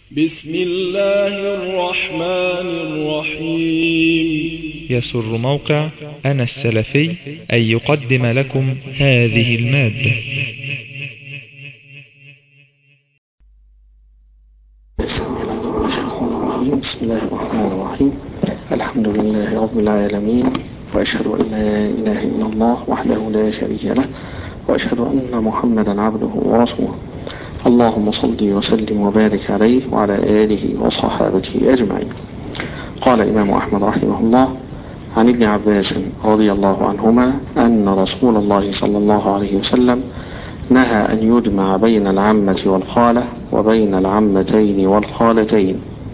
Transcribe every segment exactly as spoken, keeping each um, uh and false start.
بسم الله الرحمن الرحيم. يسر موقع أنا السلفي أن يقدم لكم هذه المادة. بسم الله الرحمن الرحيم. الحمد لله رب العالمين، وأشهد أن لا إله إلا الله وحده لا شريك له، وأشهد أن محمدا عبده ورسوله. اللهم صل وسلم وبارك عليه وعلى آله وصحابته أجمعين. قال الإمام أحمد رحمه الله عن ابن عباس رضي الله عنهما أن رسول الله صلى الله عليه وسلم نهى أن يجمع بين العمة والخالة وبين العمتين والخالتين.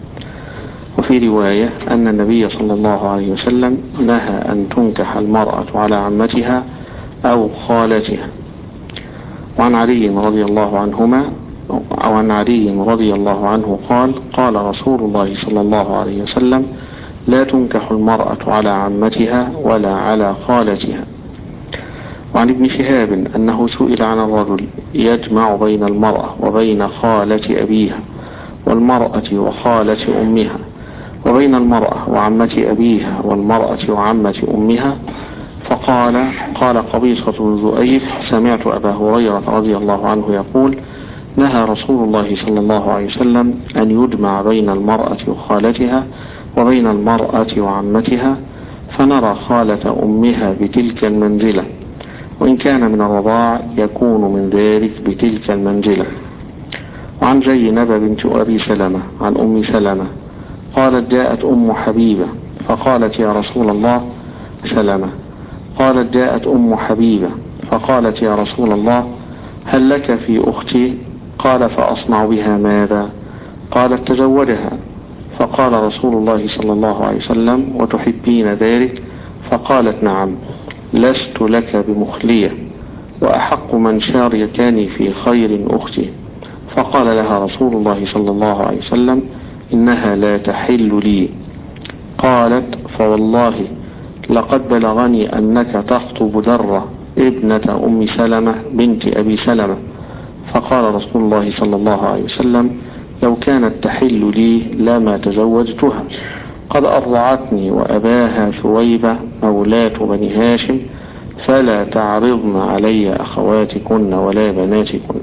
وفي رواية أن النبي صلى الله عليه وسلم نهى أن تنكح المرأة على عمتها أو خالتها. وعن علي رضي الله عنهما أو عن علي رضي الله عنه قال قال رسول الله صلى الله عليه وسلم لا تنكح المرأة على عمتها ولا على خالتها. وعن ابن شهاب أنه سئل عن الرجل يجمع بين المرأة وبين خالة أبيها والمرأة وخالة أمها وبين المرأة وعمة أبيها والمرأة وعمة أمها، فقال قال قبيصة بن ذؤيب سمعت أبا هريرة رضي الله عنه يقول نهى رسول الله صلى الله عليه وسلم أن يجمع بين المرأة وخالتها وبين المرأة وعمتها، فنرى خالة أمها بتلك المنزلة، وإن كان من الرضاع يكون من ذلك بتلك المنزلة. وعن زينب بنت أبي سلمة عن أم سلمة قالت جاءت أم حبيبة فقالت يا رسول الله سلمة قالت جاءت أم حبيبة فقالت يا رسول الله هل لك في أختي؟ قال فأصنع بها ماذا؟ قالت تزوجها. فقال رسول الله صلى الله عليه وسلم وتحبين ذلك؟ فقالت نعم، لست لك بمخلية، وأحق من شاركني في خير أختي. فقال لها رسول الله صلى الله عليه وسلم إنها لا تحل لي. قالت فوالله لقد بلغني أنك تخطب درة ابنة أم سلمة بنت أبي سلمة. فقال رسول الله صلى الله عليه وسلم لو كانت تحل لي لما تزوجتها، قد أرضعتني وأباها ثويبة مولاة بني هاشم، فلا تعرضن علي أخواتكن ولا بناتكن.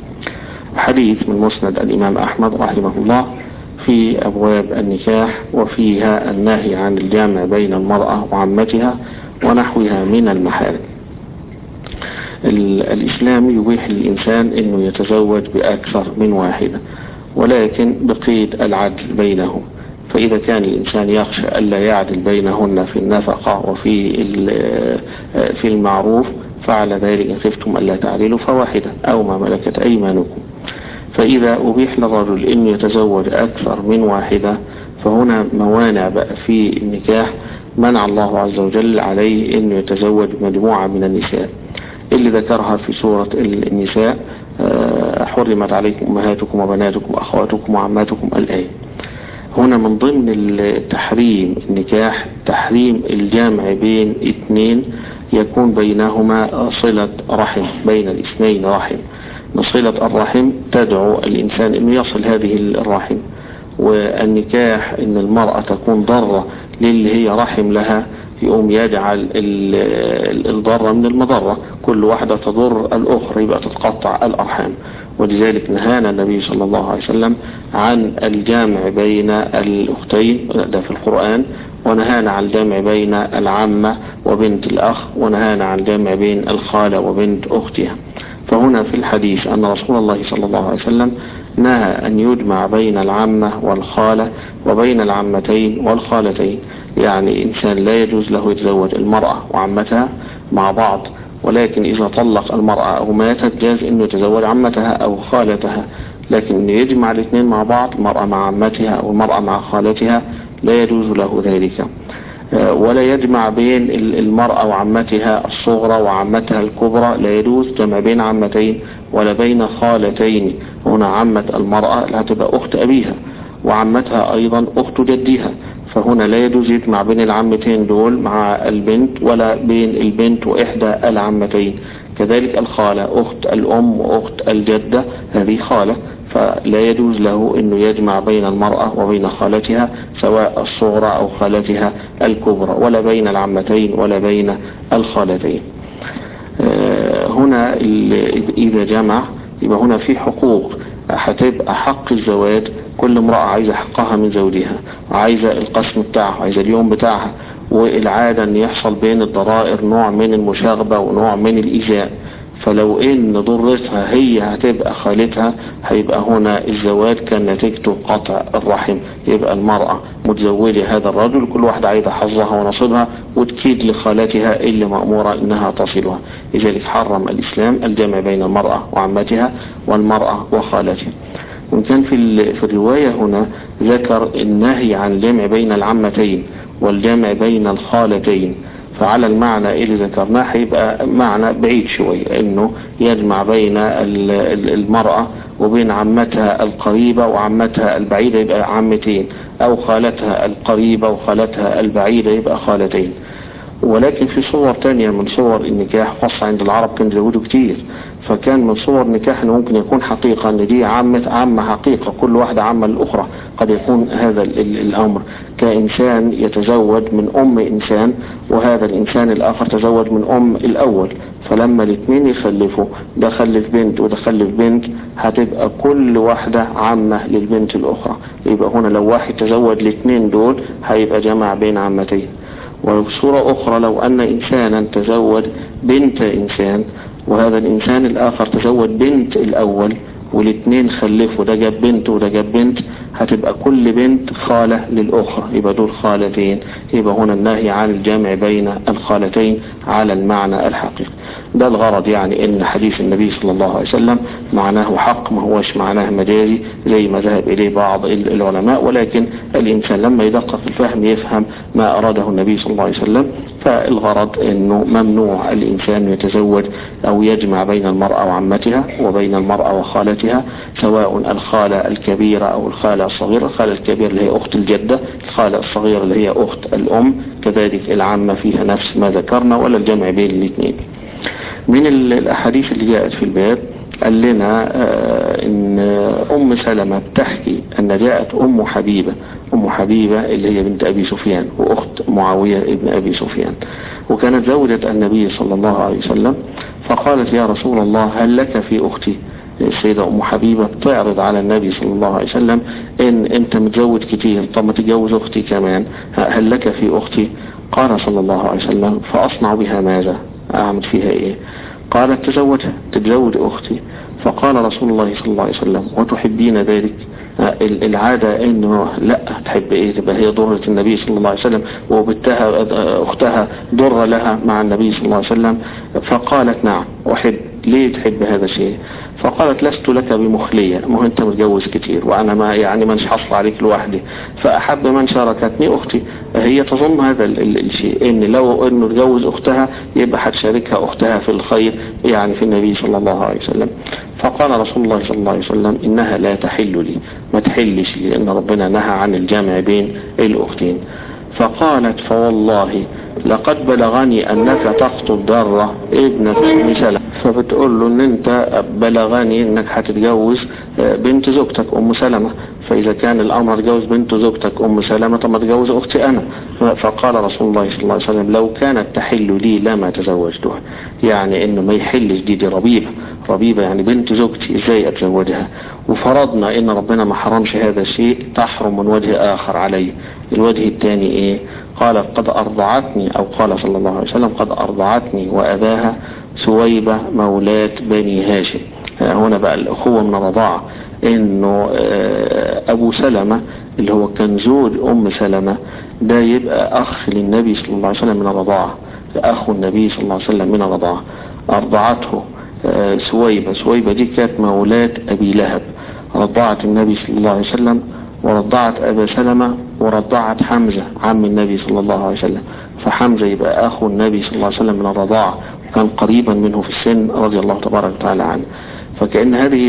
حديث من مسند الإمام أحمد رحمه الله في أبواب النكاح، وفيها النهي عن الجمع بين المرأة وعمتها ونحوها من المحارم. الإسلام يبيح للإنسان أنه يتزوج بأكثر من واحدة، ولكن بقيد العدل بينهم. فإذا كان الإنسان يخشى ألا يعدل بينهن في النفقة وفي في المعروف فعلى ذلك إن خفتم ألا تعدلوا فواحدة أو ما ملكت أيمانكم. فإذا أبيح للرجل أن يتزوج أكثر من واحدة فهنا موانع بقى في النكاح منع الله عز وجل عليه أن يتزوج مجموعة من النساء اللي ذكرها في سورة النساء حرمت عليكم أمهاتكم وبناتكم وأخواتكم وعماتكم الآية. هنا من ضمن التحريم النكاح تحريم الجمع بين اثنين يكون بينهما صلة رحم، بين الاثنين رحم. صلة الرحم تدعو الإنسان أن يصل هذه الرحم، والنكاح أن المرأة تكون ضرة للي هي رحم لها يقوم يجعل الضرة من المضرة، كل واحدة تضر الأخرى يبقى تتقطع الأرحام. ولذلك نهانا النبي صلى الله عليه وسلم عن الجمع بين الأختين ده في القرآن، ونهانا عن الجمع بين العمة وبنت الأخ، ونهانا عن الجمع بين الخالة وبنت أختها. فهنا في الحديث أن رسول الله صلى الله عليه وسلم نهى أن يجمع بين العمة والخالة وبين العمتين والخالتين، يعني إنسان لا يجوز له يتزوج المرأة وعمتها مع بعض، ولكن إذا طلق المرأة أو ماتت جاز أنه يتزوج عمتها أو خالتها، لكن أنه يجمع الاثنين مع بعض، المرأة مع عمتها أو المرأة مع خالتها لا يجوز له ذلك. ولا يجمع بين المرأة وعمتها الصغرى وعمتها الكبرى، لا يجوز جمع بين عمتين ولا بين خالتين. هنا عمة المرأة لا تبقى أخت أبيها، وعمتها أيضا أخت جدها، فهنا لا يجوز يجمع بين العمتين دول مع البنت ولا بين البنت وإحدى العمتين. كذلك الخالة أخت الأم وأخت الجدة هذه خالة، فلا يجوز له انه يجمع بين المرأة وبين خالتها سواء الصغرى او خالتها الكبرى، ولا بين العمتين ولا بين الخالتين. هنا اذا جمع يبقى هنا في حقوق هتبقى حق الزواج، كل امرأة عايزة حقها من زوجها، عايزة القسم بتاعها، عايزة اليوم بتاعها، والعادة ان يحصل بين الضرائر نوع من المشاغبة ونوع من الإيذاء. فلو ان ضرتها هي هتبقى خالتها هيبقى هنا الزواج كان نتيجته قطع الرحم، يبقى المرأة متزوجة هذا الرجل كل واحدة عايزة حظها ونصيبها وتكيد لخالتها اللي مأمورة انها تصلها. لذلك حرم الإسلام الجمع بين المرأة وعمتها والمرأة وخالتها. وإن كان في في الرواية هنا ذكر النهي عن الجمع بين العمتين والجمع بين الخالتين، فعلى المعنى اللي ذكرناه هيبقى معنى بعيد شوية، انه يجمع بين المرأة وبين عمتها القريبة وعمتها البعيدة يبقى عمتين، او خالتها القريبة وخالتها البعيدة يبقى خالتين. ولكن في صور تانية من صور النكاح، خاصة عند العرب كانوا يزودوا كتير، فكان من صور النكاح انه ممكن يكون حقيقة ان دي عمة عمة حقيقة، كل واحدة عمة الأخرى. قد يكون هذا الأمر كإنسان يتزوج من أم إنسان، وهذا الإنسان الآخر تزوج من أم الأول، فلما الاثنين يخلفوا ده خلف بنت وده خلف بنت هتبقى كل واحدة عمة للبنت الأخرى. يبقى هنا لو واحد تزوج الاثنين دول هيبقى جمع بين عمتين. وبصورة أخرى لو أن إنسانا تزوج بنت إنسان وهذا الإنسان الآخر تزوج بنت الأول والاثنين خلفوا، ده جاب بنت وده جاب بنت، هتبقى كل بنت خالة للأخرى، يبقى دول خالتين. يبقى هنا النهي عن الجمع بين الخالتين على المعنى الحقيقي. ده الغرض، يعني ان حديث النبي صلى الله عليه وسلم معناه حق، ما هوش معناه مجازي زي ما ذهب إليه بعض العلماء، ولكن الإنسان لما يدقق في الفهم يفهم ما أراده النبي صلى الله عليه وسلم. فالغرض انه ممنوع الإنسان يتزوج او يجمع بين المرأة وعمتها وبين المرأة وخالتها، سواء الخالة الكبيرة او الخالة الصغيرة. الخالة الكبيرة اللي هي اخت الجدة، الخالة الصغيرة اللي هي اخت الام، كذلك العمة فيها نفس ما ذكرنا، ولا الجمع بين الاثنين. من الاحاديث اللي جاءت في الباب قال لنا آه ان ام سلمة بتحكي ان جاءت ام حبيبة، ام حبيبة اللي هي بنت ابي سفيان واخت معاوية ابن ابي سفيان، وكانت زوجة النبي صلى الله عليه وسلم، فقالت يا رسول الله هل لك في اختي؟ السيدة ام حبيبة تعرض على النبي صلى الله عليه وسلم ان انت متزوج كتير، طب ما تتجوز اختي كمان، هل لك في اختي؟ قال صلى الله عليه وسلم فاصنع بها ماذا؟ اعمل فيها ايه؟ قالت تزوجها، تتزوج اختي. فقال رسول الله صلى الله عليه وسلم وتحبين ذلك؟ العادة انه لا، تحب ايه؟ تبقى هي ضرة النبي صلى الله عليه وسلم وبنتها اختها ضرة لها مع النبي صلى الله عليه وسلم. فقالت نعم احب. ليه تحب هذا الشيء؟ فقالت لست لك بمخلية، ما هو انت متجوز كتير وانا ما يعني منش حصل عليك لوحدي، فاحب من شاركتني اختي. هي تظن هذا الشيء، ان لو انه تجوز اختها يبقى هتشاركها اختها في الخير، يعني في النبي صلى الله عليه وسلم. فقال رسول الله صلى الله عليه وسلم انها لا تحل لي، ما تحلش لي، لان ربنا نهى عن الجمع بين الاختين. فقالت فوالله لقد بلغني انك تخطب ضرة ابنة ام سلمة، فبتقول له ان انت بلغني انك هتتجوز بنت زوجتك ام سلمة، فاذا كان الامر تجوز بنت زوجتك ام سلمة طب ما تجوز اختي انا. فقال رسول الله صلى الله عليه وسلم لو كانت تحل لي لما تزوجتها، يعني انه ما يحلش، دي دي ربيبة، ربيبة يعني بنت زوجتي ازاي اتزوجها؟ وفرضنا ان ربنا ما حرمش هذا الشيء، تحرم من وجه اخر عليه. الوجه الثاني ايه؟ قالت قد ارضعتني، او قال صلى الله عليه وسلم قد ارضعتني واباها سويبة مولاة بني هاشم. هنا بقى الاخوة من الرضاعة، انه ابو سلمة اللي هو كان زوج ام سلمة ده يبقى اخ للنبي صلى الله عليه وسلم من الرضاعة، اخو النبي صلى الله عليه وسلم من الرضاعة. ارضعته سويبة، سويبة دي كانت مولاة ابي لهب، رضعت النبي صلى الله عليه وسلم ورضعت ابا سلمة ورضعت حمزة عم النبي صلى الله عليه وسلم. فحمزة يبقى اخو النبي صلى الله عليه وسلم من الرضاعة، كان قريبا منه في السن رضي الله تبارك وتعالى عنه. فكأن هذه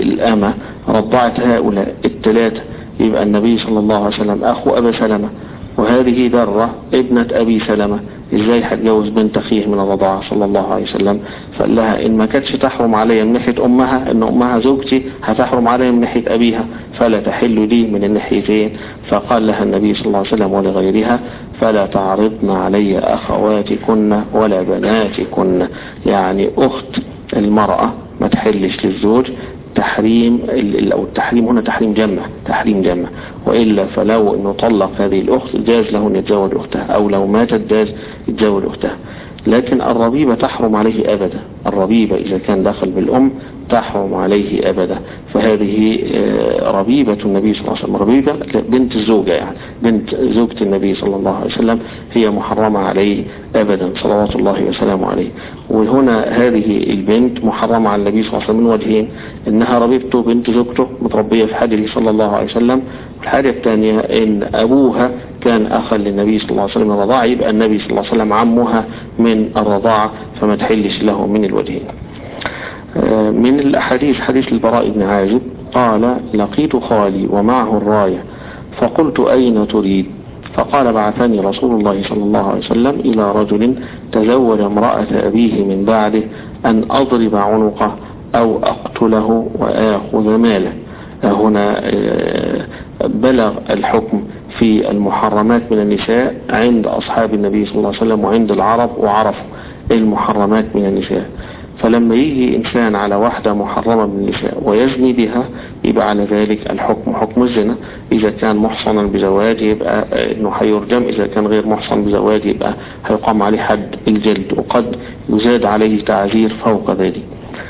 الأمة رضعت هؤلاء الثلاثة، يبقى النبي صلى الله عليه وسلم أخو أبا سلمة وهذه درة ابنة أبي سلمة ازاي هتجوز بنت أخيه من الرضاعة صلى الله عليه وسلم؟ فقال لها إن ما كانتش تحرم عليها من ناحية أمها، إن أمها زوجتي، هتحرم عليها من ناحية أبيها، فلا تحل لي من الناحيتين. فقال لها النبي صلى الله عليه وسلم ولغيرها: فلا تعرضن علي أخواتكن ولا بناتكن. يعني أخت المرأة ما تحلش للزوج. تحريم أو التحريم هنا تحريم جمع، تحريم جمع، وإلا فلو أنه طلق هذه الأخت جاز له أن يتزوج أختها، أو لو ماتت جاز يتزوج أختها. لكن الربيبة تحرم عليه أبدا. الربيبة إذا كان دخل بالأم تحرم عليه أبدا. فهذه ربيبة النبي صلى الله عليه وسلم، ربيبة بنت الزوجة، يعني بنت زوجة النبي صلى الله عليه وسلم، هي محرمة عليه أبدا صلوات الله وسلامه عليه. وهنا هذه البنت محرمة على النبي صلى الله عليه وسلم من وجهين: إنها ربيبته بنت زوجته متربية في حجره صلى الله عليه وسلم، والحاجة الثانية إن أبوها كان أخا للنبي صلى الله عليه وسلم الرضاعة، يبقى النبي صلى الله عليه وسلم عمها من الرضاعة، فما تحلش له من الوجهين. من الأحاديث حديث البراء بن عازب قال: لقيت خالي ومعه الراية فقلت: أين تريد؟ فقال: بعثني رسول الله صلى الله عليه وسلم إلى رجل تزوج امرأة أبيه من بعده أن أضرب عنقه أو أقتله وآخذ ماله. هنا بلغ الحكم في المحرمات من النساء عند أصحاب النبي صلى الله عليه وسلم وعند العرب، وعرفوا المحرمات من النساء. فلما يجي إنسان على واحدة محرمة من النساء ويزني بها، يبقى على ذلك الحكم حكم الزنا. إذا كان محصنا بزواج يبقى إنه هيرجم، إذا كان غير محصن بزواج يبقى هيقام عليه حد الجلد، وقد يزاد عليه تعزير فوق ذلك.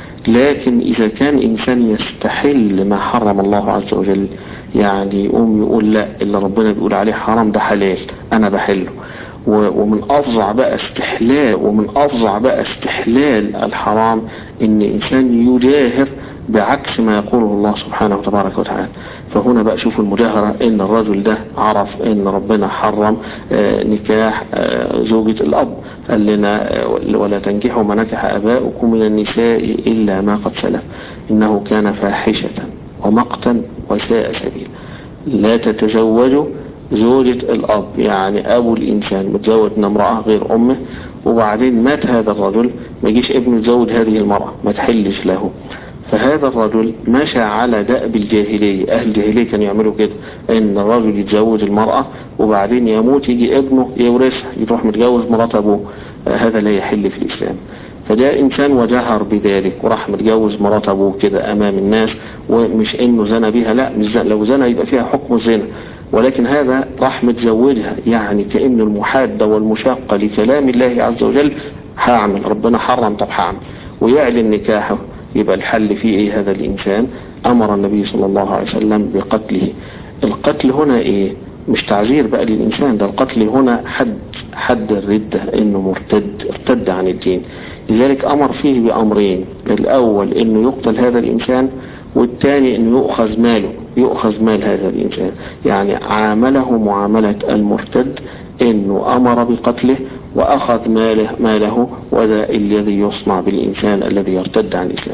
لكن إذا كان إنسان يستحل ما حرم الله عز وجل، يعني يقوم يقول لا، اللي ربنا بيقول عليه حرام ده حلال أنا بحله، ومن أفظع بقى استحلال ومن أفظع بقى استحلال الحرام إن إنسان يجاهر بعكس ما يقوله الله سبحانه وتبارك وتعالى. فهنا بقى شوفوا المجاهرة، إن الرجل ده عرف إن ربنا حرم نكاح زوجة الأب، قال لنا: ولا تنكحوا ما نكح آباؤكم من النساء إلا ما قد سلف إنه كان فاحشة ومقتا وساء سبيلا. لا تتزوجوا زوجة الأب، يعني أبو الإنسان متزوج من امرأة غير أمه، وبعدين مات هذا الرجل، ما يجيش ابنه يتزوج هذه المرأة، ما تحلش له. فهذا الرجل مشى على دأب الجاهلية. أهل الجاهلية كانوا يعملوا كده، إن الرجل يتزوج المرأة وبعدين يموت، يجي ابنه يورثها، يروح متجوز مرات أبوه. هذا لا يحل في الإسلام. فده إنسان وجهر بذلك وراح متجوز مرات أبوه كده أمام الناس، ومش إنه زنى بها، لا، مش زنى. لو زنى يبقى فيها حكم الزنا، ولكن هذا راح متزوجها، يعني كأن المحادة والمشاقة لكلام الله عز وجل. هعمل، ربنا حرم، طب هعمل، ويعلن نكاحه. يبقى الحل فيه ايه؟ هذا الانسان امر النبي صلى الله عليه وسلم بقتله. القتل هنا ايه؟ مش تعذير بقى للانسان، ده القتل هنا حد حد الردة، انه مرتد، ارتد عن الدين. لذلك امر فيه بامرين: الاول انه يقتل هذا الانسان، والثاني انه يؤخذ ماله، يؤخذ مال هذا الانسان. يعني عامله معاملة المرتد، انه امر بقتله واخذ ماله, ماله وذا الذي يصنع بالانسان الذي يرتد عن الاسلام.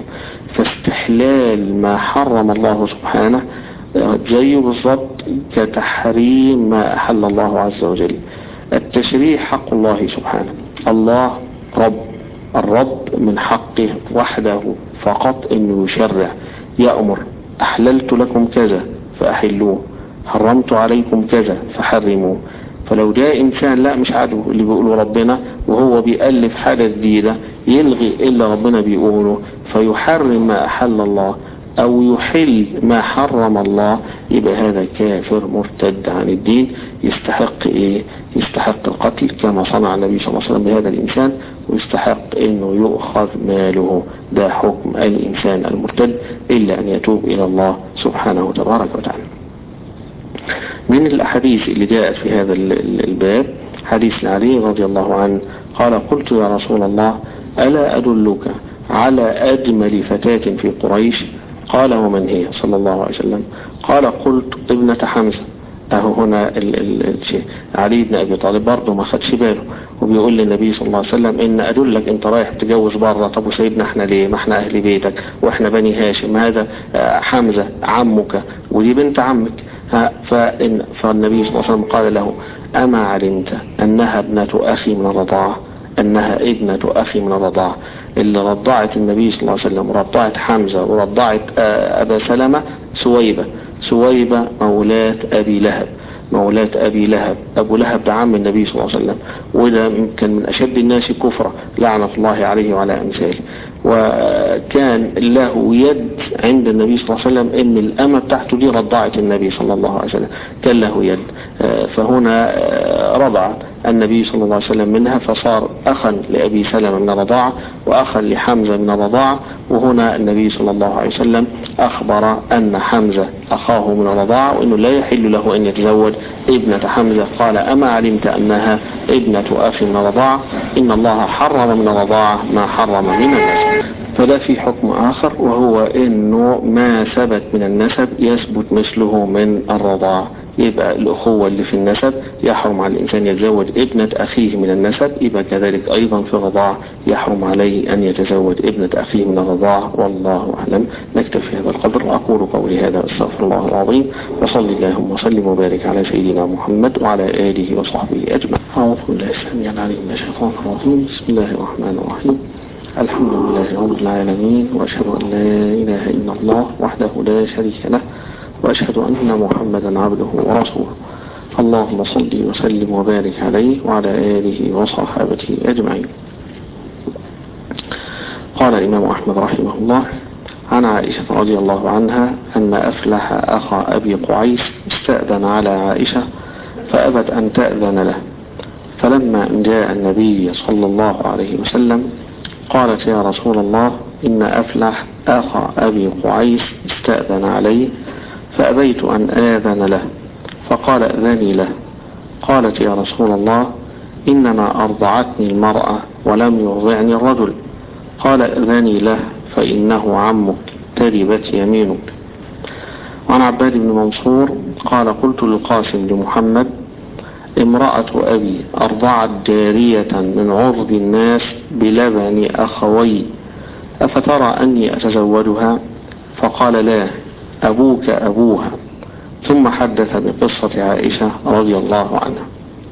فاستحلال ما حرم الله سبحانه زيه بالضبط كتحريم ما احل الله عز وجل. التشريع حق الله سبحانه. الله رب، الرب من حقه وحده فقط انه يشرع، يأمر: أحللت لكم كذا فأحلوه، حرمت عليكم كذا فحرموه. فلو جاء إنسان لا مش عاجبه اللي بيقوله ربنا، وهو بيألف حاجة جديدة يلغي إلا ربنا بيقوله، فيحرم ما أحل الله أو يحل ما حرم الله، يبقى هذا كافر مرتد عن الدين، يستحق إيه؟ يستحق القتل كما صنع النبي صلى الله عليه وسلم بهذا الإنسان، ويستحق إنه يؤخذ ماله. ده حكم الإنسان المرتد، إلا أن يتوب إلى الله سبحانه وتبارك وتعالى. من الأحاديث اللي جاءت في هذا الباب حديث علي رضي الله عنه قال: قلت يا رسول الله ألا أدلك على أجمل فتاة في قريش؟ قال: ومن هي صلى الله عليه وسلم؟ قال: قلت ابنة حمزة. اهو هنا الشيء علي بن ابي طالب برضه ما خدش باله، وبيقول للنبي صلى الله عليه وسلم: ان ادلك، انت رايح تتجوز بره، طب وسيدنا احنا ليه؟ ما احنا اهل بيتك واحنا بني هاشم، هذا حمزة عمك ودي بنت عمك، فإن فالنبي صلى الله عليه وسلم قال له: أما علمت أنها ابنة أخي من الرضاعة؟ أنها ابنة أخي من الرضاعة. اللي رضعت النبي صلى الله عليه وسلم رضعت حمزة ورضعت أبا سلمة سويبة سويبة مولاة أبي لهب مولاة أبي لهب. أبو لهب ده عم النبي صلى الله عليه وسلم، وده كان من أشد الناس كفرا لعنة الله عليه وعلى أمثاله. وكان له يد عند النبي صلى الله عليه وسلم ان الأمة بتاعته دي رضعت النبي صلى الله عليه وسلم، كان له يد. فهنا رضع النبي صلى الله عليه وسلم منها، فصار أخا لأبي سلمة من الرضاعة وأخا لحمزة من الرضاعة. وهنا النبي صلى الله عليه وسلم أخبر أن حمزة أخاه من الرضاعة وأنه لا يحل له أن يتزوج ابنة حمزة. قال: أما علمت أنها ابنة أخي من الرضاعة؟ إن الله حرم من الرضاعة ما حرم من النسب. فده في حكم آخر، وهو أنه ما ثبت من النسب يثبت مثله من الرضاعة. يبقى الأخوة اللي في النسب يحرم على الإنسان يتزوج ابنة أخيه من النسب، يبقى كذلك أيضا في الرضاعة يحرم عليه أن يتزوج ابنة أخيه من الرضاعة. والله أعلم. نكتفي هذا القدر. أقول قولي هذا واستغفر الله العظيم، وصلي اللهم وسلم وبارك على سيدنا محمد وعلى آله وصحبه أجمعين. أعوذ بالله السميع العليم من الشيطان الرجيم. بسم الله الرحمن الرحيم. الحمد لله رب العالمين، وأشهد أن لا إله إلا الله وحده لا شريك له، وأشهد أن محمدا عبده ورسوله. اللهم صل وسلم وبارك عليه وعلى آله وصحابته أجمعين. قال الإمام أحمد رحمه الله: عن عائشة رضي الله عنها أن أفلح أخا أبي قعيس استأذن على عائشة فأبت أن تأذن له، فلما أن جاء النبي صلى الله عليه وسلم قالت: يا رسول الله، إن أفلح أخا أبي قعيس استأذن عليه فأبيت أن آذن له، فقال: أذني له. قالت: يا رسول الله، إنما أرضعتني المرأة ولم يرضعني الرجل. قال: أذني له فإنه عمك، تربت يمينك. وعن عباد بن منصور قال: قلت للقاسم لمحمد: امرأة أبي أرضعت جارية من عرض الناس بلبن أخوي، أفترى أني أتزوجها؟ فقال: لا، أبوك أبوها. ثم حدث بقصة عائشة رضي الله عنها.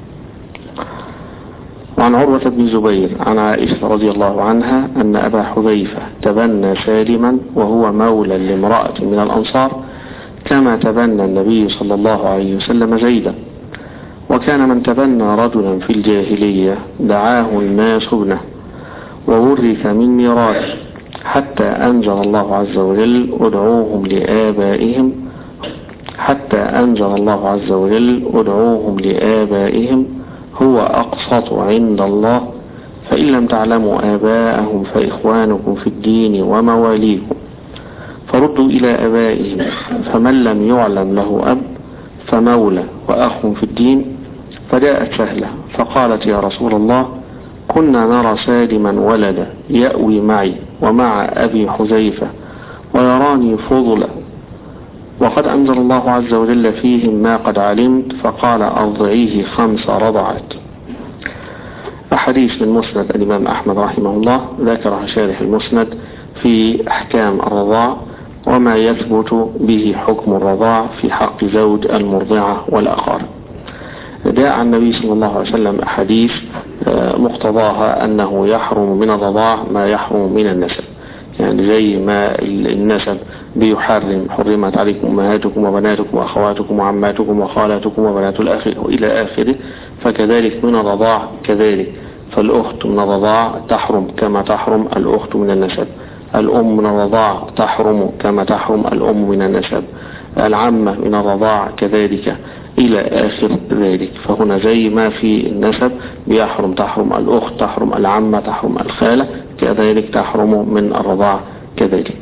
وعن عروة بن زبير عن عائشة رضي الله عنها أن أبا حذيفة تبنى سالما وهو مولى لامرأة من الأنصار، كما تبنى النبي صلى الله عليه وسلم زيدا. وكان من تبنى رجلا في الجاهلية دعاه الناس ابنه وورث من ميراثه، حتى أنزل الله عز وجل: ادعوهم لآبائهم حتى أنزل الله عز وجل ادعوهم لآبائهم هو أقسط عند الله، فإن لم تعلموا آباءهم فإخوانكم في الدين ومواليكم، فردوا إلى آبائهم. فمن لم يعلم له أب فمولى وأخ في الدين. فجاءت سهلة فقالت: يا رسول الله، كنا نرى سالما ولدا يأوي معي ومع أبي حذيفة ويراني فضلا، وقد أنزل الله عز وجل فيهم ما قد علمت، فقال: أرضعيه خمس رضعات. أحاديث من مسند الإمام أحمد رحمه الله ذكرها شارح المسند في أحكام الرضاع وما يثبت به حكم الرضاع في حق زوج المرضعة والأقارب. جاء عن النبي صلى الله عليه وسلم أحاديث مقتضاها أنه يحرم من الرضاع ما يحرم من النسب، يعني زي ما النسب بيحرم: حرمت عليكم أمهاتكم وبناتكم وأخواتكم وعماتكم وخالاتكم وبنات الأخ إلى آخره، فكذلك من الرضاع كذلك. فالأخت من الرضاع تحرم كما تحرم الأخت من النسب، الأم من الرضاع تحرم كما تحرم الأم من النسب، العمة من الرضاع كذلك إلى آخر ذلك. فهنا زي ما في النسب بيحرم تحرم الأخت، تحرم العمة، تحرم الخالة، كذلك تحرم من الرضاع كذلك.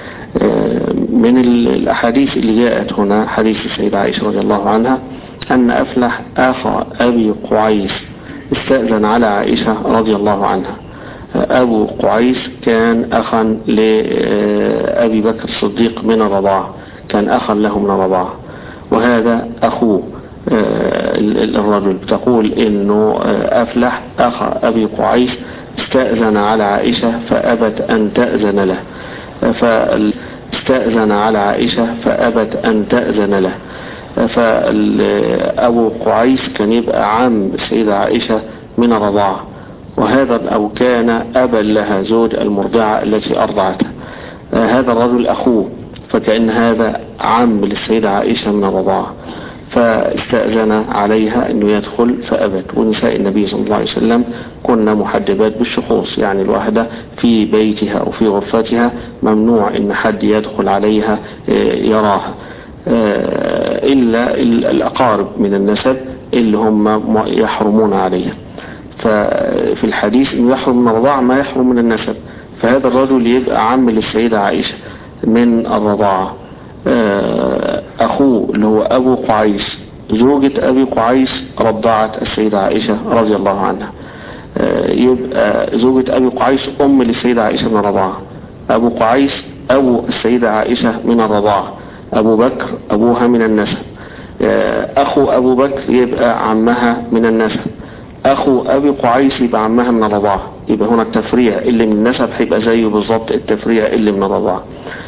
من الأحاديث اللي جاءت هنا حديث السيدة عائشة رضي الله عنها أن أفلح أخا أبي قعيس استأذن على عائشة رضي الله عنها. أبو قعيس كان أخا لأبي بكر الصديق من الرضاعة، كان أخا له من الرضاعة، وهذا أخوه الرجل. تقول إنه أفلح أخا أبي قعيس استأذن على عائشة فأبت أن تأذن له، فاستأذن على عائشة فأبت أن تأذن له. فأبو قعيس كان يبقى عم السيدة عائشة من الرضاعة، وهذا أو كان أبا لها زوج المرضعة التي أرضعتها. هذا الرجل أخوه، فكأن هذا عم للسيدة عائشة من الرضاعة، فاستأذن عليها أنه يدخل فأبت. ونساء النبي صلى الله عليه وسلم كنا محجبات بالشخوص، يعني الواحدة في بيتها أو في غرفتها ممنوع أن حد يدخل عليها يراها، إلا الأقارب من النسب اللي هم يحرمون عليها. ففي الحديث أنه يحرم من الرضاعة ما يحرم من النسب، فهذا الرجل يبقى عم للسيدة عائشة من الرضاعة. أخوه اللي هو أبو قعيس زوجة أبي قعيس رضعت السيدة عائشة رضي الله عنها، يبقى زوجة أبي قعيس أم للسيدة عائشة من الرضاعة. أبو قعيس أبو السيدة عائشة من الرضاعة. أبو بكر أبوها من النسب. أخو أبو بكر يبقى عمها من النسب. أخو أبي قعيس يبقى عمها من الرضاعة. يبقى هنا التفريع اللي من النسب هيبقى زيه بالظبط التفريع اللي من الرضاعة.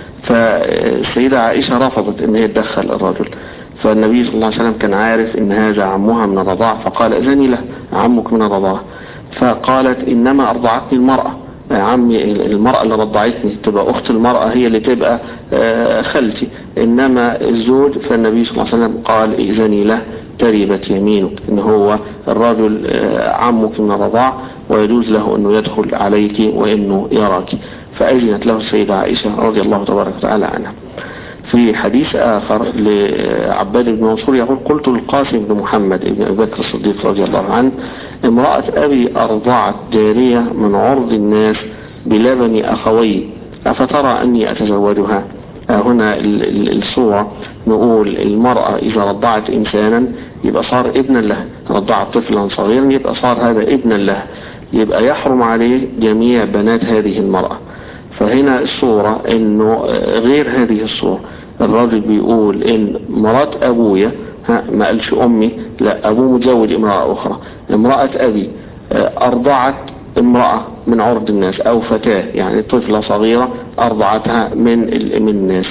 فالسيدة عائشة رفضت ان هي تدخل الرجل، فالنبي صلى الله عليه وسلم كان عارف ان هذا عمها من الرضاعة، فقال اذني له عمك من الرضاعة. فقالت انما ارضعتني المرأة، عمي المرأة اللي رضعتني تبقى اخت المرأة هي اللي تبقى خالتي، انما الزوج فالنبي صلى الله عليه وسلم قال اذني له تربت يمينك، ان هو الرجل عمك من الرضاعة ويجوز له انه يدخل عليك وانه يراك. فأذنت له السيدة عائشة رضي الله تبارك وتعالى عنها. في حديث آخر لعباد بن منصور يقول قلت للقاسم بن محمد بن أبي بكر الصديق رضي الله عنه امرأة أبي أرضعت جارية من عرض الناس بلبن أخوي أفترى أني أتزوجها؟ هنا الصورة نقول المرأة إذا رضعت إنسانا يبقى صار ابنا له، رضعت طفلا صغيرا يبقى صار هذا ابنا له، يبقى يحرم عليه جميع بنات هذه المرأة. فهنا الصورة انه غير هذه الصورة، الراجل بيقول ان مرات ابويا، ها ما قالش امي، لا ابوه متزوج امرأة اخرى، امرأة ابي ارضعت امرأة من عرض الناس او فتاة يعني طفلة صغيرة ارضعتها من من الناس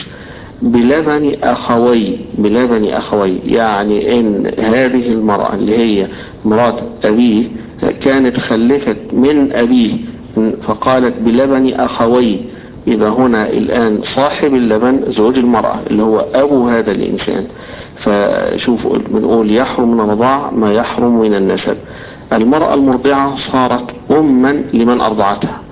بلبن اخوي، بلبن اخوي يعني ان هذه المرأة اللي هي مرات ابيه كانت خلفت من ابيه فقالت بلبن أخوي، يبقى هنا الآن صاحب اللبن زوج المرأة اللي هو أبو هذا الإنسان. فشوفوا بنقول يحرم من الرضاع ما يحرم من النسب. المرأة المرضعة صارت أما لمن أرضعتها.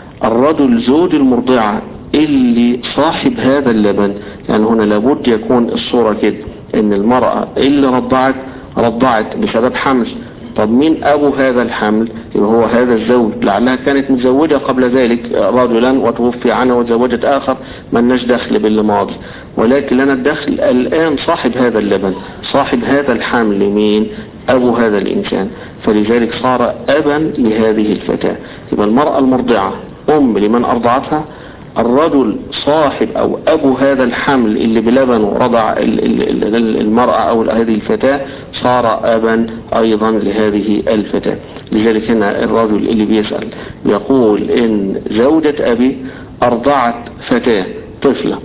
الرجل زوج المرضعة اللي صاحب هذا اللبن، يعني هنا لابد يكون الصورة كده ان المرأة اللي رضعت رضعت بسبب حمل. طب مين ابو هذا الحمل؟ يبقى هو هذا الزوج، لعلها كانت متزوجة قبل ذلك رجلا وتوفي عنه وتزوجت اخر، ما لناش دخل باللي ماضي، ولكن لنا الدخل الان صاحب هذا اللبن، صاحب هذا الحمل مين؟ ابو هذا الانسان، فلذلك صار ابا لهذه الفتاة. يبقى المرأة المرضعة ام لمن ارضعتها، الرجل صاحب او ابو هذا الحمل اللي بلبنه رضع المرأة او هذه الفتاة صار ابا ايضا لهذه الفتاة. لذلك هنا الرجل اللي بيسأل يقول ان زوجة ابي ارضعت فتاة طفلة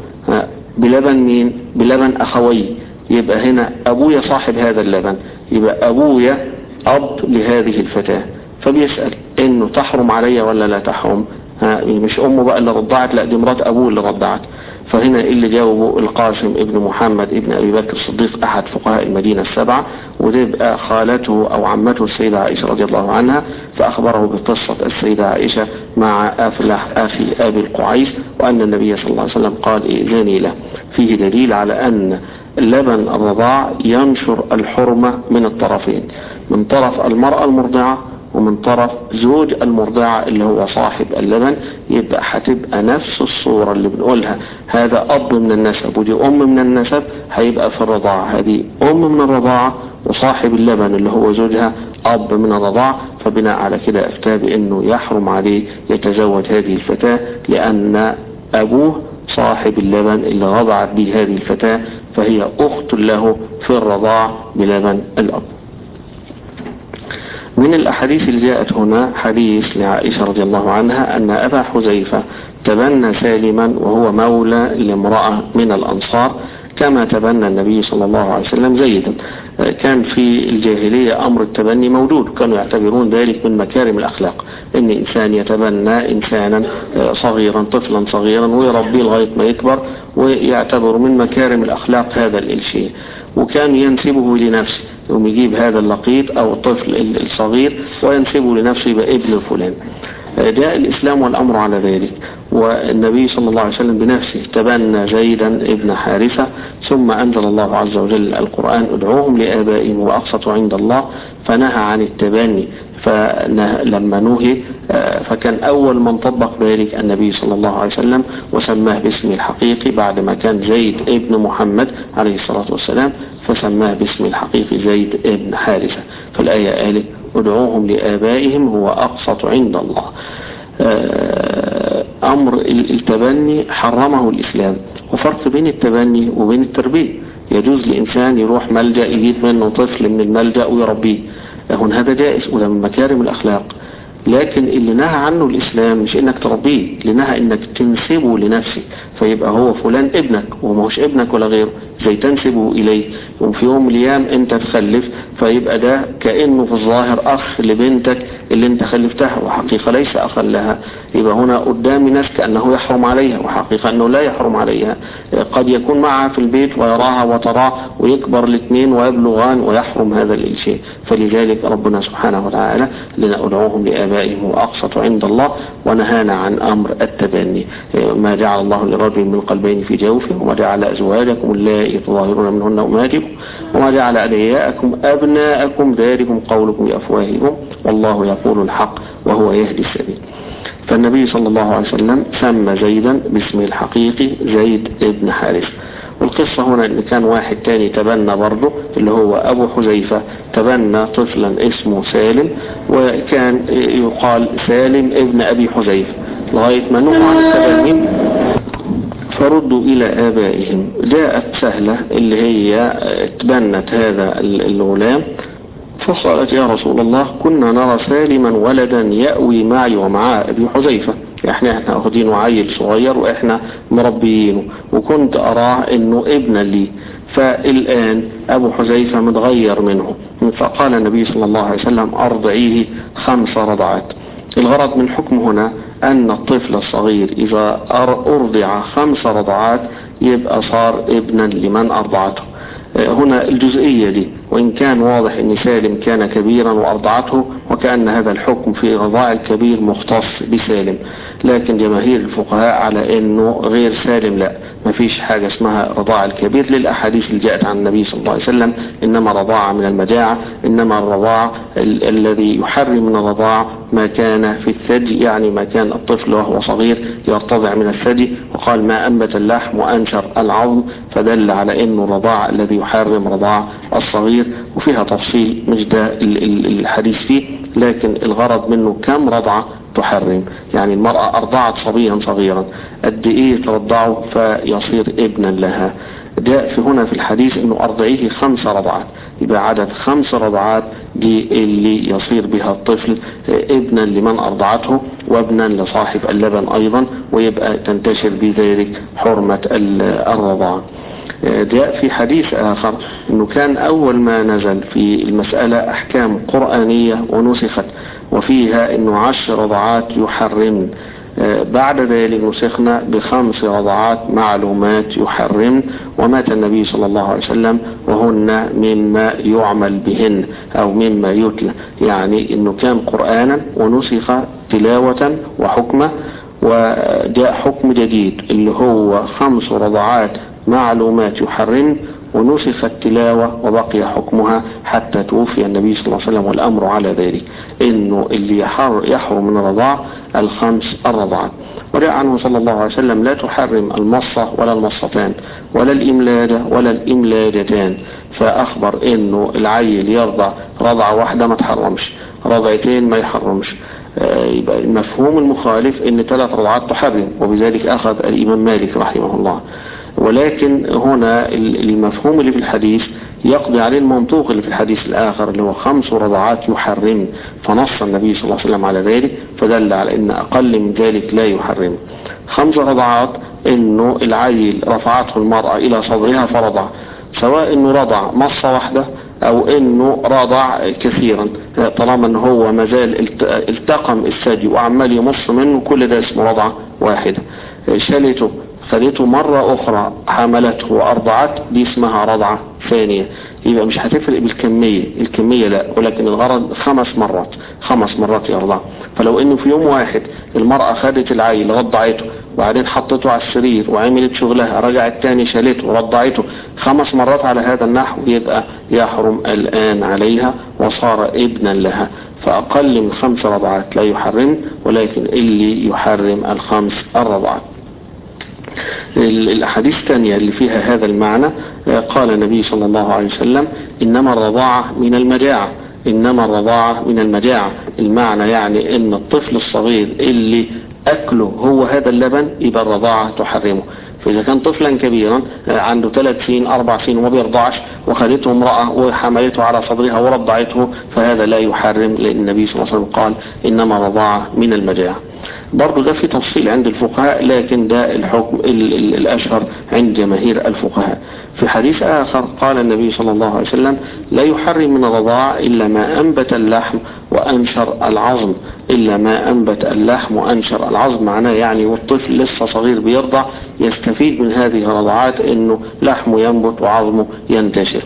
بلبن مين؟ بلبن اخوي، يبقى هنا ابويا صاحب هذا اللبن، يبقى ابويا اب لهذه الفتاة، فبيسأل انه تحرم علي ولا لا تحرم؟ ها مش امه بقى اللي رضعت، لا دي مرات ابوه اللي رضعت. فهنا اللي جاوبه القاسم ابن محمد ابن ابي بكر الصديق احد فقهاء المدينة السبعة، وتبقى خالته او عمته السيدة عائشة رضي الله عنها، فاخبره بقصة السيدة عائشة مع افلح اخي ابي القعيس، وان النبي صلى الله عليه وسلم قال ائذني له. فيه دليل على ان لبن الرضاع ينشر الحرمة من الطرفين، من طرف المرأة المرضعة ومن طرف زوج المرضعة اللي هو صاحب اللبن. يبقى هتبقى نفس الصورة اللي بنقولها، هذا أب من النسب ودي أم من النسب، هيبقى في الرضاعة هذه أم من الرضاعة وصاحب اللبن اللي هو زوجها أب من الرضاعة، فبناء على كده افتى بأنه يحرم عليه يتزوج هذه الفتاة، لأن أبوه صاحب اللبن اللي رضعت به هذه الفتاة، فهي أخت له في الرضاع بلبن الأب. من الأحاديث اللي جاءت هنا حديث لعائشة رضي الله عنها أن أبا حذيفة تبنى سالما وهو مولى لامرأة من الأنصار، كما تبنى النبي صلى الله عليه وسلم زيدا. كان في الجاهلية أمر التبني موجود، كانوا يعتبرون ذلك من مكارم الأخلاق، إن إنسان يتبنى إنسانا صغيرا طفلا صغيرا ويربيه لغاية ما يكبر، ويعتبر من مكارم الأخلاق هذا الشيء. وكان ينسبه لنفسه، يوم يجيب هذا اللقيط أو الطفل الصغير وينسبه لنفسه بابن فلان. جاء الإسلام والأمر على ذلك، والنبي صلى الله عليه وسلم بنفسه تبنى زيدا ابن حارثة، ثم أنزل الله عز وجل القرآن ادعوهم لآبائهم وأقسطوا عند الله، فنهى عن التبني. فلما نهي فكان أول من طبق ذلك النبي صلى الله عليه وسلم وسماه باسمه الحقيقي، بعد ما كان زيد ابن محمد عليه الصلاة والسلام فسماه باسمه الحقيقي زيد ابن حارثة. فالآية قالت ادعوهم لآبائهم هو أقسط عند الله. أمر التبني حرمه الإسلام، وفرق بين التبني وبين التربية. يجوز لإنسان يروح ملجأ يجيب منه طفل من الملجأ ويربيه، هون هذا جائز وده من مكارم الأخلاق. لكن اللي نهى عنه الإسلام مش إنك تربيه، اللي نهى إنك تنسبه لنفسك، فيبقى هو فلان ابنك وما هوش ابنك ولا غيره، زي تنسبه إليه. وفي يوم من الأيام أنت تخلف، فيبقى ده كأنه في الظاهر أخ لبنتك اللي أنت خلفتها، وحقيقة ليس أخا لها. يبقى هنا قدام ناس كأنه يحرم عليها، وحقيقة أنه لا يحرم عليها. قد يكون معها في البيت ويراها وتراه ويكبر الاثنين ويبلغان ويحرم هذا الشيء. فلذلك ربنا سبحانه وتعالى لنا ادعوهم لآبائهم وأقسط عند الله، ونهانا عن أمر التبني. ما جعل الله لرجل من قلبين في جوفه، وما جعل أزواجكم اللائي تظاهرون منهن أمهاتكم، وما جعل أدعياءكم أبناءكم ذلكم قولكم بأفواهكم والله يقول الحق وهو يهدي السبيل. فالنبي صلى الله عليه وسلم سمى زيدا باسمه الحقيقي زيد ابن حارث. والقصة هنا ان كان واحد تاني تبنى برضه اللي هو ابو حذيفة، تبنى طفلا اسمه سالم، وكان يقال سالم ابن ابي حذيفة، لغاية ما نهوا عن التبني فردوا الى ابائهم. جاءت سهلة اللي هي تبنت هذا الغلام، فقالت يا رسول الله كنا نرى سالما ولدا يأوي معي ومع ابي حذيفة، احنا احنا اخدينه عيل صغير واحنا مربيينه، وكنت اراه انه ابن لي، فالان ابو حذيفة متغير منه. فقال النبي صلى الله عليه وسلم ارضعيه خمس رضعات. الغرض من الحكم هنا ان الطفل الصغير اذا ارضع خمس رضعات يبقى صار ابنا لمن ارضعته. هنا الجزئية دي، وإن كان واضح أن سالم كان كبيرا وأرضعته، وكأن هذا الحكم في رضاع الكبير مختص بسالم، لكن جماهير الفقهاء على أنه غير سالم لا، ما فيش حاجة اسمها رضاع الكبير للأحاديث اللي جاءت عن النبي صلى الله عليه وسلم، إنما رضاعة من المجاعة، إنما الرضاع ال الذي يحرم من الرضاع ما كان في الثدي، يعني ما كان الطفل وهو صغير يرتضع من الثدي، وقال ما أنبت اللحم وأنشر العظم، فدل على أنه الرضاع الذي يحرم رضاع الصغير. وفيها تفصيل مش ده الحديث فيه، لكن الغرض منه كم رضعة تحرم، يعني المرأة أرضعت صبيا صغيرا قد إيه ترضعه فيصير ابنا لها. جاء في هنا في الحديث انه ارضعيه خمس رضعات، يبقى عدد خمس رضعات دي اللي يصير بها الطفل ابنا لمن ارضعته وابنا لصاحب اللبن ايضا، ويبقى تنتشر بذلك حرمة الرضاعة. جاء في حديث آخر أنه كان أول ما نزل في المسألة أحكام قرآنية ونسخت، وفيها أنه عشر رضعات يحرم، بعد ذلك نسخنا بخمس رضعات معلومات يحرم، ومات النبي صلى الله عليه وسلم وهن مما يعمل بهن أو مما يتلى، يعني أنه كان قرآنا ونسخ تلاوة وحكمة، وجاء حكم جديد اللي هو خمس رضعات معلومات يحرم، ونسخ التلاوة وبقي حكمها حتى توفي النبي صلى الله عليه وسلم، والأمر على ذلك إنه اللي يحرم من الرضاع الخمس الرضعات. وجاء عنه صلى الله عليه وسلم لا تحرم المصة ولا المصتان ولا الإملادة ولا الإملادتان، فأخبر إنه العيل يرضع رضعة واحدة ما تحرمش، رضعتين ما يحرمش. يبقى المفهوم المخالف إن ثلاث رضعات تحرم، وبذلك أخذ الإمام مالك رحمه الله. ولكن هنا المفهوم اللي في الحديث يقضي عليه المنطوق اللي في الحديث الآخر اللي هو خمس رضعات يحرم، فنص النبي صلى الله عليه وسلم على ذلك، فدل على ان اقل من ذلك لا يحرم. خمس رضعات انه العيل رفعته المرأة الى صدرها فرضع، سواء انه رضع مصة واحدة او انه رضع كثيرا، طالما ان هو مازال التقم الثدي وعمال يمص منه، كل ده اسمه رضعة واحدة. شالته خدته مرة اخرى حملته وارضعت، دي اسمها رضعة ثانية. يبقى مش هتفرق بالكمية، الكمية لا، ولكن الغرض خمس مرات خمس مرات يرضع. فلو انه في يوم واحد المرأة خدت العيل رضعته وبعدين حطته على السرير وعملت شغلها، رجعت تاني شالته ورضعته خمس مرات على هذا النحو، يبقى يحرم الآن عليها وصار ابنا لها. فأقل من خمس رضعات لا يحرم، ولكن اللي يحرم الخمس الرضعات. الأحاديث الثانية اللي فيها هذا المعنى قال النبي صلى الله عليه وسلم إنما الرضاعة من المجاعة، إنما الرضاعة من المجاعة. المعنى يعني إن الطفل الصغير اللي أكله هو هذا اللبن يبقى الرضاعة تحرمه. فإذا كان طفلا كبيرا عنده ثلاث سنين أربع سنين وما بيرضعش وخدته امرأة وحملته على صدرها ورضعته، فهذا لا يحرم، لأن النبي صلى الله عليه وسلم قال إنما الرضاعة من المجاعة. برضو ده في تفصيل عند الفقهاء، لكن ده الحكم الأشهر عند جماهير الفقهاء. في حديث آخر قال النبي صلى الله عليه وسلم لا يحرم من الرضاعة إلا ما أنبت اللحم وأنشر العظم، إلا ما أنبت اللحم وأنشر العظم، معناه يعني والطفل لسه صغير بيرضع يستفيد من هذه الرضاعات إنه لحمه ينبت وعظمه ينتشر.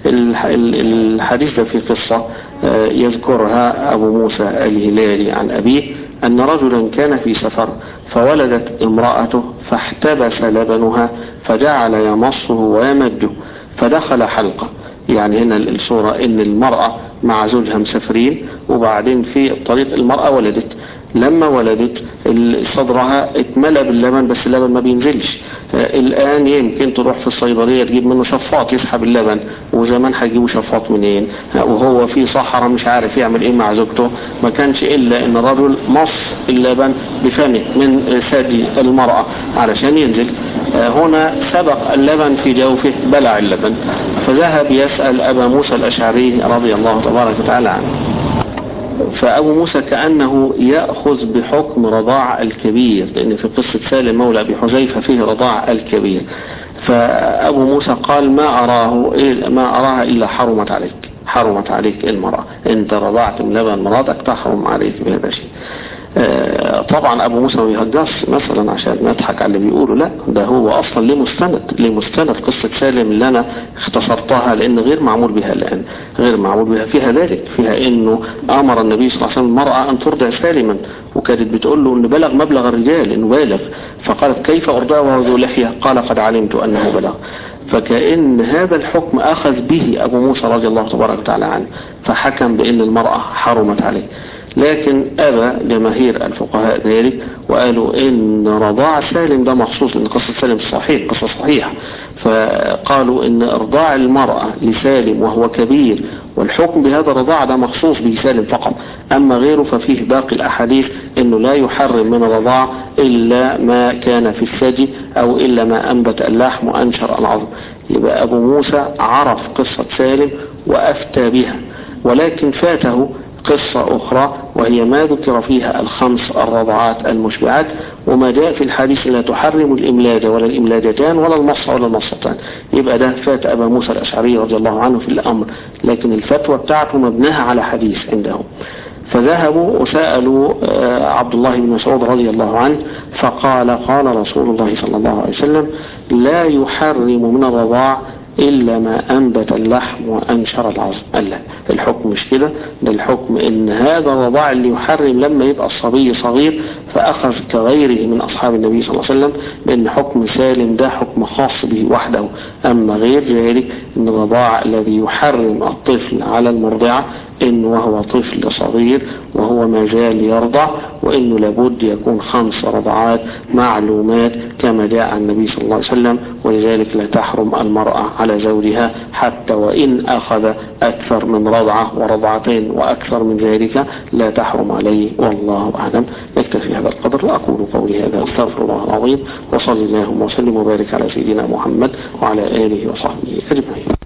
الحديث ده في قصة يذكرها أبو موسى الهلالي عن أبيه أن رجلا كان في سفر فولدت امرأته فاحتبس لبنها فجعل يمصه ويمده فدخل حلقة. يعني هنا الصورة ان المرأة مع زوجها مسافرين وبعدين في الطريق المرأة ولدت، لما ولدت صدرها اتملى باللبن بس اللبن ما بينزلش. الآن يمكن تروح في الصيدلية تجيب منه شفاط يسحب اللبن، وزمان هيجيبوا شفاط منين وهو في صحراء مش عارف يعمل ايه مع زوجته؟ ما كانش الا ان الرجل مص اللبن بفمه من ثدي المرأة علشان ينزل. هنا سبق اللبن في جوفه بلع اللبن، فذهب يسأل أبا موسى الأشعري رضي الله تبارك وتعالى عنه. فأبو موسى كأنه يأخذ بحكم رضاع الكبير، لأن في قصة سالم مولى أبي حذيفة فيه رضاع الكبير. فأبو موسى قال ما أراه ما أراها إلا حرمت عليك، حرمت عليك المرأة، أنت رضعت من لبن مراتك تحرم عليك بهذا الشيء. طبعا أبو موسى ما يهجص مثلا عشان نضحك على اللي بيقوله، لا، ده هو أصلا ليه مستند، ليه مستند قصة سالم اللي أنا اختصرتها لأن غير معمول بها الآن، غير معمول بها. فيها ذلك، فيها إنه أمر النبي صلى الله عليه وسلم المرأة أن ترضع سالما، وكانت بتقول له إن بلغ مبلغ الرجال، إنه بالغ، فقالت كيف أرضعه وهو ذو لحية؟ قال قد علمت أنه بلغ. فكأن هذا الحكم أخذ به أبو موسى رضي الله تبارك وتعالى عنه، فحكم بأن المرأة حرمت عليه. لكن أبى جماهير الفقهاء ذلك وقالوا إن رضاع سالم ده مخصوص، إن قصة سالم صحيح قصة صحيحة، فقالوا إن إرضاع المرأة لسالم وهو كبير والحكم بهذا الرضاع ده مخصوص به سالم فقط، أما غيره ففيه باقي الأحاديث إنه لا يحرم من الرضاع إلا ما كان في الثدي أو إلا ما أنبت اللحم وأنشر العظم. يبقى أبو موسى عرف قصة سالم وأفتى بها، ولكن فاته قصة أخرى وهي ما ذكر فيها الخمس الرضعات المشبعات، وما جاء في الحديث لا تحرم الإملاج ولا الإملاجتان ولا المصة ولا المصتان. يبقى ده فات أبا موسى الأشعري رضي الله عنه في الأمر، لكن الفتوى بتاعته مبناها على حديث عندهم. فذهبوا وسألوا عبد الله بن مسعود رضي الله عنه فقال قال رسول الله صلى الله عليه وسلم لا يحرم من الرضاع إلا ما أنبت اللحم وأنشر العظم. قال لا، الحكم مش كده، ده الحكم إن هذا الرضاع اللي يحرم لما يبقى الصبي صغير، فأخذ كغيره من أصحاب النبي صلى الله عليه وسلم بأن حكم سالم ده حكم خاص به وحده. أما غير ذلك إن الرضاع الذي يحرم الطفل على المرضعة إنه وهو طفل صغير وهو ما زال يرضع، وإنه لابد يكون خمس رضعات معلومات كما جاء عن النبي صلى الله عليه وسلم، ولذلك لا تحرم المرأة على زوجها حتى وإن أخذ أكثر من رضعة ورضعتين وأكثر من ذلك لا تحرم عليه. والله أعلم. نكتفي هذا القدر. الآخر. أقول قولي هذا أستغفر الله العظيم، وصلي اللهم وسلم وبارك على سيدنا محمد وعلى آله وصحبه أجمعين.